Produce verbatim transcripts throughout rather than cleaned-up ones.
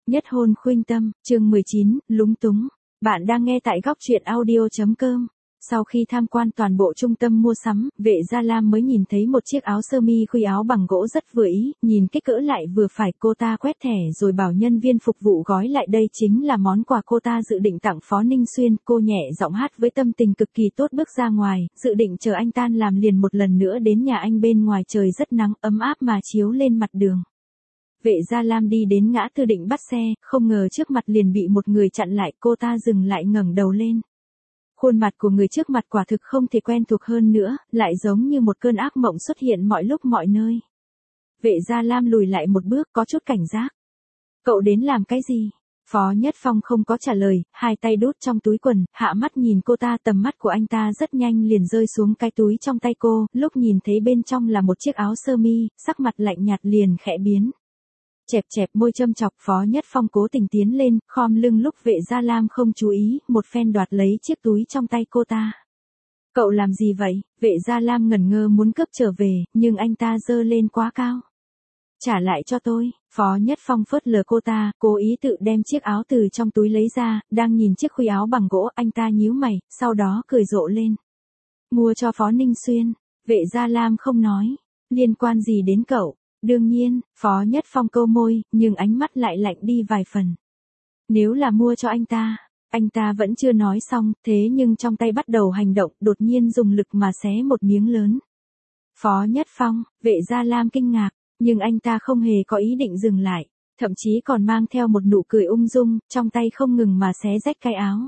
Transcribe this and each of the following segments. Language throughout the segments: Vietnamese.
Nhất hôn khuynh tâm, chương mười chín, lúng túng. Bạn đang nghe tại góc truyện audio.com. Sau khi tham quan toàn bộ trung tâm mua sắm, Vệ Gia Lam mới nhìn thấy một chiếc áo sơ mi khuy áo bằng gỗ rất vừa ý, nhìn kích cỡ lại vừa phải. Cô ta quét thẻ rồi bảo nhân viên phục vụ gói lại, đây chính là món quà cô ta dự định tặng Phó Ninh Xuyên. Cô nhẹ giọng hát với tâm tình cực kỳ tốt bước ra ngoài, dự định chờ anh tan làm liền một lần nữa đến nhà anh. Bên ngoài trời rất nắng ấm áp mà chiếu lên mặt đường. Vệ Gia Lam đi đến ngã tư định bắt xe, không ngờ trước mặt liền bị một người chặn lại. Cô ta dừng lại ngẩng đầu lên. Khuôn mặt của người trước mặt quả thực không thể quen thuộc hơn nữa, lại giống như một cơn ác mộng xuất hiện mọi lúc mọi nơi. Vệ Gia Lam lùi lại một bước, có chút cảnh giác. Cậu đến làm cái gì? Phó Nhất Phong không có trả lời, hai tay đút trong túi quần, hạ mắt nhìn cô ta. Tầm mắt của anh ta rất nhanh liền rơi xuống cái túi trong tay cô, lúc nhìn thấy bên trong là một chiếc áo sơ mi, sắc mặt lạnh nhạt liền khẽ biến. Chẹp chẹp môi châm chọc, Phó Nhất Phong cố tình tiến lên, khom lưng lúc Vệ Gia Lam không chú ý, một phen đoạt lấy chiếc túi trong tay cô ta. Cậu làm gì vậy? Vệ Gia Lam ngẩn ngơ muốn cướp trở về, nhưng anh ta giơ lên quá cao. Trả lại cho tôi. Phó Nhất Phong phớt lờ cô ta, cố ý tự đem chiếc áo từ trong túi lấy ra, đang nhìn chiếc khuy áo bằng gỗ, anh ta nhíu mày, sau đó cười rộ lên. Mua cho Phó Ninh Xuyên. Vệ Gia Lam không nói. Liên quan gì đến cậu? Đương nhiên, Phó Nhất Phong câu môi, nhưng ánh mắt lại lạnh đi vài phần. Nếu là mua cho anh ta, anh ta vẫn chưa nói xong, thế nhưng trong tay bắt đầu hành động, đột nhiên dùng lực mà xé một miếng lớn. Phó Nhất Phong, Vệ Gia Lam kinh ngạc, nhưng anh ta không hề có ý định dừng lại, thậm chí còn mang theo một nụ cười ung dung, trong tay không ngừng mà xé rách cái áo.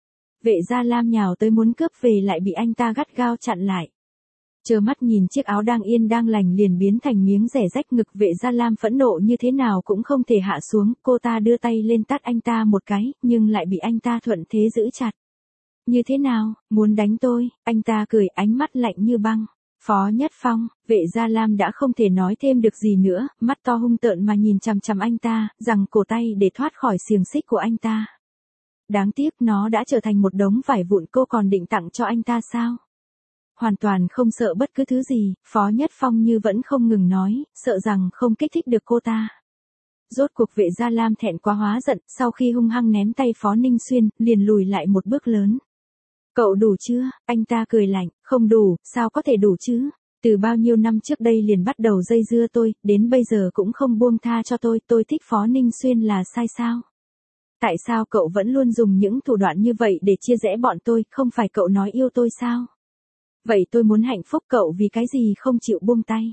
Vệ Gia Lam nhào tới muốn cướp về lại bị anh ta gắt gao chặn lại. Trơ mắt nhìn chiếc áo đang yên đang lành liền biến thành miếng rẻ rách ngực. Vệ Gia Lam phẫn nộ như thế nào cũng không thể hạ xuống, cô ta đưa tay lên tát anh ta một cái, nhưng lại bị anh ta thuận thế giữ chặt. Như thế nào, muốn đánh tôi? Anh ta cười, ánh mắt lạnh như băng. Phó Nhất Phong, Vệ Gia Lam đã không thể nói thêm được gì nữa, mắt to hung tợn mà nhìn chằm chằm anh ta, giằng cổ tay để thoát khỏi xiềng xích của anh ta. Đáng tiếc nó đã trở thành một đống vải vụn. Cô còn định tặng cho anh ta sao? Hoàn toàn không sợ bất cứ thứ gì, Phó Nhất Phong như vẫn không ngừng nói, sợ rằng không kích thích được cô ta. Rốt cuộc Vệ Gia Lam thẹn quá hóa giận, sau khi hung hăng ném tay Phó Ninh Xuyên, liền lùi lại một bước lớn. Cậu đủ chưa? Anh ta cười lạnh, không đủ, sao có thể đủ chứ? Từ bao nhiêu năm trước đây liền bắt đầu dây dưa tôi, đến bây giờ cũng không buông tha cho tôi, tôi thích Phó Ninh Xuyên là sai sao? Tại sao cậu vẫn luôn dùng những thủ đoạn như vậy để chia rẽ bọn tôi, không phải cậu nói yêu tôi sao? Vậy tôi muốn hạnh phúc, cậu vì cái gì không chịu buông tay?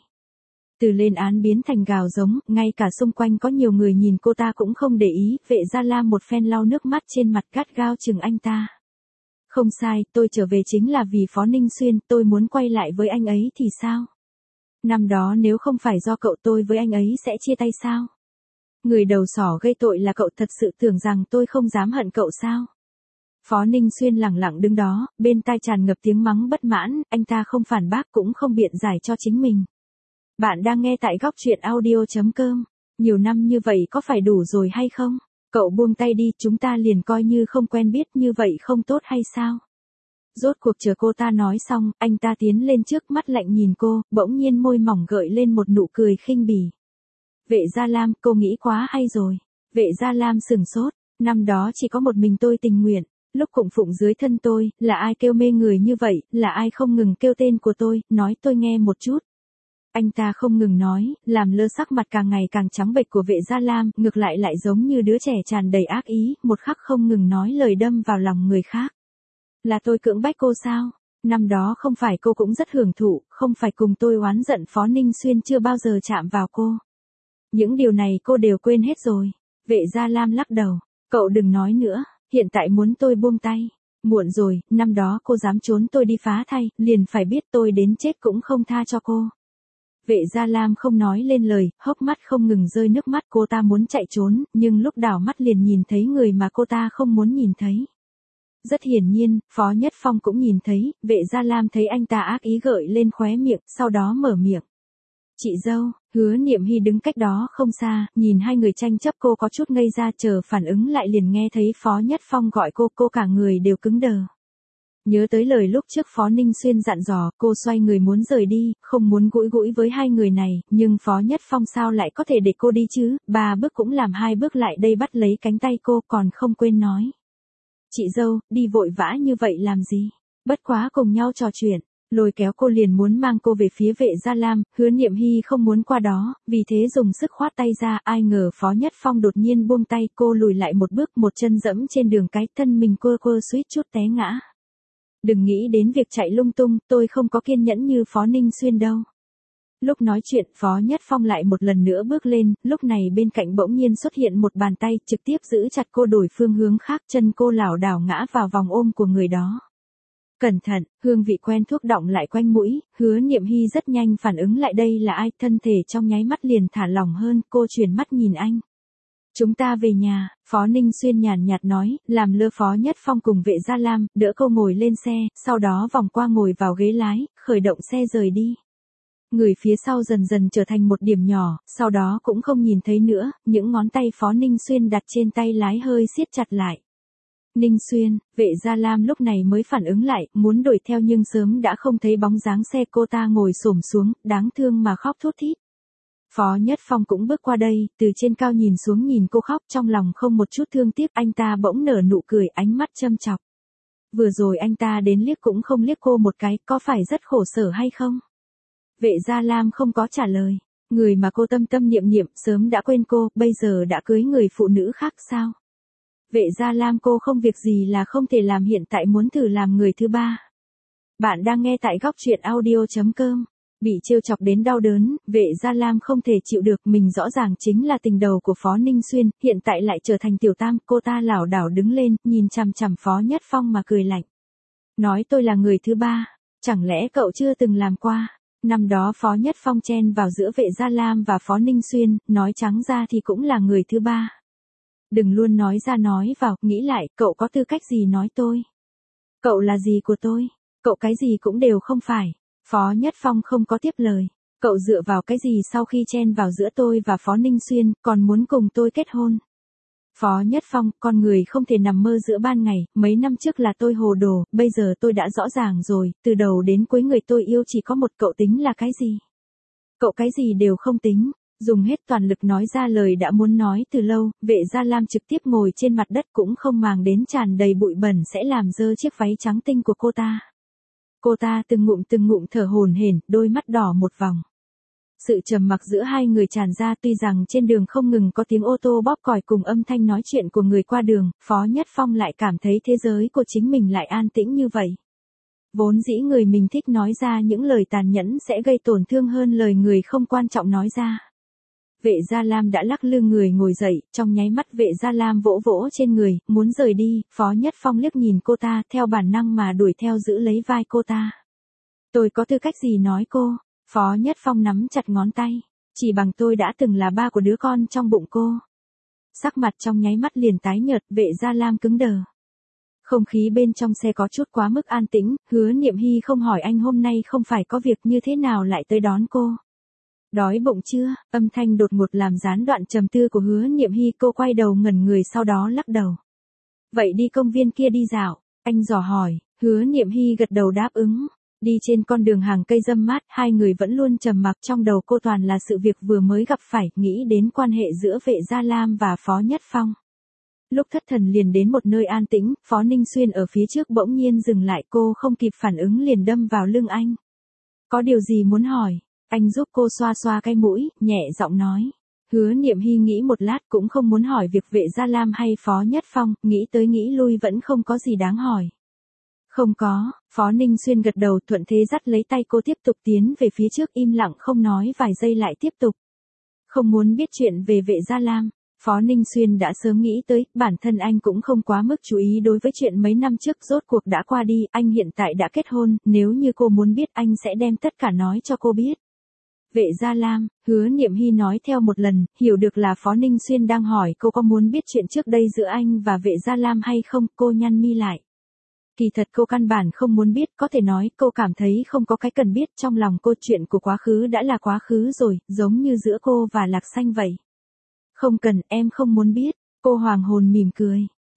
Từ lên án biến thành gào giống, ngay cả xung quanh có nhiều người nhìn cô ta cũng không để ý. Vệ Gia Lam một phen lau nước mắt trên mặt, gắt gao chừng anh ta. Không sai, tôi trở về chính là vì Phó Ninh Xuyên, tôi muốn quay lại với anh ấy thì sao? Năm đó nếu không phải do cậu, tôi với anh ấy sẽ chia tay sao? Người đầu sỏ gây tội là cậu, thật sự tưởng rằng tôi không dám hận cậu sao? Phó Ninh Xuyên lẳng lặng đứng đó, bên tai tràn ngập tiếng mắng bất mãn, anh ta không phản bác cũng không biện giải cho chính mình. Bạn đang nghe tại góc truyện audio.com. Nhiều năm như vậy có phải đủ rồi hay không? Cậu buông tay đi, chúng ta liền coi như không quen biết, như vậy không tốt hay sao? Rốt cuộc chờ cô ta nói xong, anh ta tiến lên trước, mắt lạnh nhìn cô, bỗng nhiên môi mỏng gợi lên một nụ cười khinh bỉ. Vệ Gia Lam, cô nghĩ quá hay rồi. Vệ Gia Lam sừng sốt, năm đó chỉ có một mình tôi tình nguyện. Lúc cung phụng dưới thân tôi, là ai kêu mê người như vậy, là ai không ngừng kêu tên của tôi, nói tôi nghe một chút. Anh ta không ngừng nói, làm lơ sắc mặt càng ngày càng trắng bệch của Vệ Gia Lam, ngược lại lại giống như đứa trẻ tràn đầy ác ý, một khắc không ngừng nói lời đâm vào lòng người khác. Là tôi cưỡng bách cô sao? Năm đó không phải cô cũng rất hưởng thụ, không phải cùng tôi oán giận Phó Ninh Xuyên chưa bao giờ chạm vào cô. Những điều này cô đều quên hết rồi. Vệ Gia Lam lắc đầu, cậu đừng nói nữa. Hiện tại muốn tôi buông tay. Muộn rồi, năm đó cô dám trốn tôi đi phá thai, liền phải biết tôi đến chết cũng không tha cho cô. Vệ Gia Lam không nói lên lời, hốc mắt không ngừng rơi nước mắt. Cô ta muốn chạy trốn, nhưng lúc đảo mắt liền nhìn thấy người mà cô ta không muốn nhìn thấy. Rất hiển nhiên, Phó Nhất Phong cũng nhìn thấy. Vệ Gia Lam thấy anh ta ác ý gợi lên khóe miệng, sau đó mở miệng. Chị dâu, Hứa Niệm Hy đứng cách đó không xa, nhìn hai người tranh chấp, cô có chút ngây ra, chờ phản ứng lại liền nghe thấy Phó Nhất Phong gọi cô, cô cả người đều cứng đờ. Nhớ tới lời lúc trước Phó Ninh Xuyên dặn dò, cô xoay người muốn rời đi, không muốn gũi gũi với hai người này, nhưng Phó Nhất Phong sao lại có thể để cô đi chứ, ba bước cũng làm hai bước lại đây bắt lấy cánh tay cô còn không quên nói. Chị dâu, đi vội vã như vậy làm gì? Bất quá cùng nhau trò chuyện, lôi kéo cô liền muốn mang cô về phía Vệ Gia Lam, Hứa Niệm Hy không muốn qua đó, vì thế dùng sức khoát tay ra, ai ngờ Phó Nhất Phong đột nhiên buông tay, cô lùi lại một bước, một chân dẫm trên đường cái, thân mình quơ quơ suýt chút té ngã. Đừng nghĩ đến việc chạy lung tung, tôi không có kiên nhẫn như Phó Ninh Xuyên đâu. Lúc nói chuyện, Phó Nhất Phong lại một lần nữa bước lên, lúc này bên cạnh bỗng nhiên xuất hiện một bàn tay, trực tiếp giữ chặt cô đổi phương hướng khác, chân cô lảo đảo ngã vào vòng ôm của người đó. Cẩn thận, hương vị quen thuốc đọng lại quanh mũi, Hứa Niệm Hy rất nhanh phản ứng lại đây là ai, thân thể trong nháy mắt liền thả lỏng hơn, cô chuyển mắt nhìn anh. Chúng ta về nhà, Phó Ninh Xuyên nhàn nhạt nói, làm lơ Phó Nhất Phong cùng Vệ Gia Lam, đỡ cô ngồi lên xe, sau đó vòng qua ngồi vào ghế lái, khởi động xe rời đi. Người phía sau dần dần trở thành một điểm nhỏ, sau đó cũng không nhìn thấy nữa, những ngón tay Phó Ninh Xuyên đặt trên tay lái hơi siết chặt lại. Ninh Xuyên, Vệ Gia Lam lúc này mới phản ứng lại, muốn đuổi theo nhưng sớm đã không thấy bóng dáng xe, cô ta ngồi xổm xuống, đáng thương mà khóc thút thít. Phó Nhất Phong cũng bước qua đây, từ trên cao nhìn xuống nhìn cô khóc, trong lòng không một chút thương tiếc, anh ta bỗng nở nụ cười, ánh mắt châm chọc. Vừa rồi anh ta đến liếc cũng không liếc cô một cái, có phải rất khổ sở hay không? Vệ Gia Lam không có trả lời, người mà cô tâm tâm niệm niệm sớm đã quên cô, bây giờ đã cưới người phụ nữ khác sao? Vệ Gia Lam, cô không việc gì là không thể làm, hiện tại muốn thử làm người thứ ba. Bạn đang nghe tại góc truyện audio chấm com. Bị trêu chọc đến đau đớn, Vệ Gia Lam không thể chịu được, mình rõ ràng chính là tình đầu của Phó Ninh Xuyên, hiện tại lại trở thành tiểu tam, cô ta lảo đảo đứng lên, nhìn chằm chằm Phó Nhất Phong mà cười lạnh. Nói tôi là người thứ ba, chẳng lẽ cậu chưa từng làm qua? Năm đó Phó Nhất Phong chen vào giữa Vệ Gia Lam và Phó Ninh Xuyên, nói trắng ra thì cũng là người thứ ba. Đừng luôn nói ra nói vào, nghĩ lại, cậu có tư cách gì nói tôi? Cậu là gì của tôi? Cậu cái gì cũng đều không phải. Phó Nhất Phong không có tiếp lời. Cậu dựa vào cái gì sau khi chen vào giữa tôi và Phó Ninh Xuyên, còn muốn cùng tôi kết hôn? Phó Nhất Phong, con người không thể nằm mơ giữa ban ngày, mấy năm trước là tôi hồ đồ, bây giờ tôi đã rõ ràng rồi, từ đầu đến cuối người tôi yêu chỉ có một, cậu tính là cái gì? Cậu cái gì đều không tính. Dùng hết toàn lực nói ra lời đã muốn nói từ lâu, Vệ Gia Lam trực tiếp ngồi trên mặt đất cũng không màng đến tràn đầy bụi bẩn sẽ làm dơ chiếc váy trắng tinh của cô ta. Cô ta từng ngụm từng ngụm thở hổn hển, đôi mắt đỏ một vòng. Sự trầm mặc giữa hai người tràn ra, tuy rằng trên đường không ngừng có tiếng ô tô bóp còi cùng âm thanh nói chuyện của người qua đường, Phó Nhất Phong lại cảm thấy thế giới của chính mình lại an tĩnh như vậy. Vốn dĩ người mình thích nói ra những lời tàn nhẫn sẽ gây tổn thương hơn lời người không quan trọng nói ra. Vệ Gia Lam đã lắc lư người ngồi dậy, trong nháy mắt Vệ Gia Lam vỗ vỗ trên người, muốn rời đi, Phó Nhất Phong liếc nhìn cô ta, theo bản năng mà đuổi theo giữ lấy vai cô ta. Tôi có tư cách gì nói cô? Phó Nhất Phong nắm chặt ngón tay, chỉ bằng tôi đã từng là ba của đứa con trong bụng cô. Sắc mặt trong nháy mắt liền tái nhợt, Vệ Gia Lam cứng đờ. Không khí bên trong xe có chút quá mức an tĩnh, Hứa Niệm Hy không hỏi anh hôm nay không phải có việc như thế nào lại tới đón cô. Đói bụng chưa? Âm thanh đột ngột làm gián đoạn trầm tư của Hứa Niệm Hy, cô quay đầu ngẩn người sau đó lắc đầu. Vậy đi công viên kia đi dạo, anh dò hỏi, Hứa Niệm Hy gật đầu đáp ứng. Đi trên con đường hàng cây râm mát, hai người vẫn luôn trầm mặc, trong đầu cô toàn là sự việc vừa mới gặp phải, nghĩ đến quan hệ giữa Vệ Gia Lam và Phó Nhất Phong. Lúc thất thần liền đến một nơi an tĩnh, Phó Ninh Xuyên ở phía trước bỗng nhiên dừng lại, cô không kịp phản ứng liền đâm vào lưng anh. Có điều gì muốn hỏi? Anh giúp cô xoa xoa cái mũi, nhẹ giọng nói. Hứa Niệm Hy nghĩ một lát cũng không muốn hỏi việc Vệ Gia Lam hay Phó Nhất Phong, nghĩ tới nghĩ lui vẫn không có gì đáng hỏi. Không có, Phó Ninh Xuyên gật đầu, thuận thế dắt lấy tay cô tiếp tục tiến về phía trước, im lặng không nói vài giây lại tiếp tục. Không muốn biết chuyện về Vệ Gia Lam. Phó Ninh Xuyên đã sớm nghĩ tới, bản thân anh cũng không quá mức chú ý đối với chuyện mấy năm trước rốt cuộc đã qua đi, anh hiện tại đã kết hôn, nếu như cô muốn biết anh sẽ đem tất cả nói cho cô biết. Vệ Gia Lam, Hứa Niệm Hy nói theo một lần, hiểu được là Phó Ninh Xuyên đang hỏi cô có muốn biết chuyện trước đây giữa anh và Vệ Gia Lam hay không, cô nhăn mi lại. Kỳ thật cô căn bản không muốn biết, có thể nói cô cảm thấy không có cái cần biết, trong lòng cô chuyện của quá khứ đã là quá khứ rồi, giống như giữa cô và Lạc Xanh vậy. Không cần, em không muốn biết, cô hoàng hồn mỉm cười.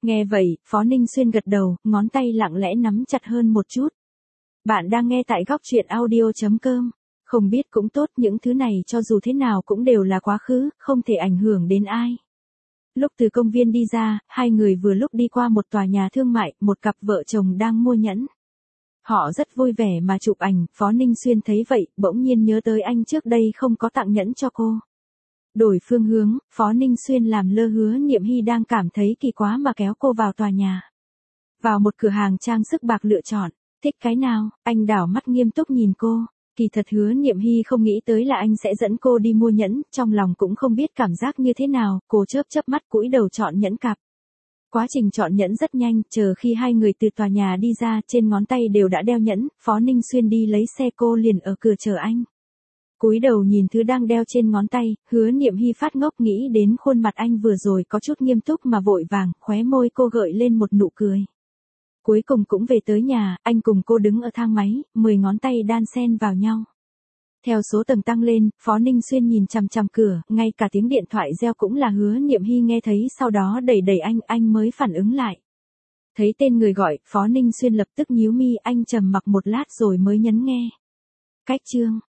Nghe vậy, Phó Ninh Xuyên gật đầu, ngón tay lặng lẽ nắm chặt hơn một chút. Bạn đang nghe tại góc truyện audio.com. Không biết cũng tốt, những thứ này cho dù thế nào cũng đều là quá khứ, không thể ảnh hưởng đến ai. Lúc từ công viên đi ra, hai người vừa lúc đi qua một tòa nhà thương mại, một cặp vợ chồng đang mua nhẫn. Họ rất vui vẻ mà chụp ảnh, Phó Ninh Xuyên thấy vậy, bỗng nhiên nhớ tới anh trước đây không có tặng nhẫn cho cô. Đổi phương hướng, Phó Ninh Xuyên làm lơ Hứa Niệm Hy đang cảm thấy kỳ quá mà kéo cô vào tòa nhà. Vào một cửa hàng trang sức bạc lựa chọn, thích cái nào, anh đảo mắt nghiêm túc nhìn cô. Kỳ thật Hứa Niệm Hy không nghĩ tới là anh sẽ dẫn cô đi mua nhẫn, trong lòng cũng không biết cảm giác như thế nào, cô chớp chớp mắt cúi đầu chọn nhẫn cặp. Quá trình chọn nhẫn rất nhanh, chờ khi hai người từ tòa nhà đi ra, trên ngón tay đều đã đeo nhẫn, Phó Ninh Xuyên đi lấy xe, cô liền ở cửa chờ anh. Cúi đầu nhìn thứ đang đeo trên ngón tay, Hứa Niệm Hy phát ngốc nghĩ đến khuôn mặt anh vừa rồi có chút nghiêm túc mà vội vàng, khóe môi cô gợi lên một nụ cười. Cuối cùng cũng về tới nhà, anh cùng cô đứng ở thang máy, mười ngón tay đan xen vào nhau. Theo số tầng tăng lên, Phó Ninh Xuyên nhìn chằm chằm cửa, ngay cả tiếng điện thoại reo cũng là Hứa Niệm Hy nghe thấy, sau đó đẩy đẩy anh, anh mới phản ứng lại. Thấy tên người gọi, Phó Ninh Xuyên lập tức nhíu mi, anh trầm mặc một lát rồi mới nhấn nghe. Cách chương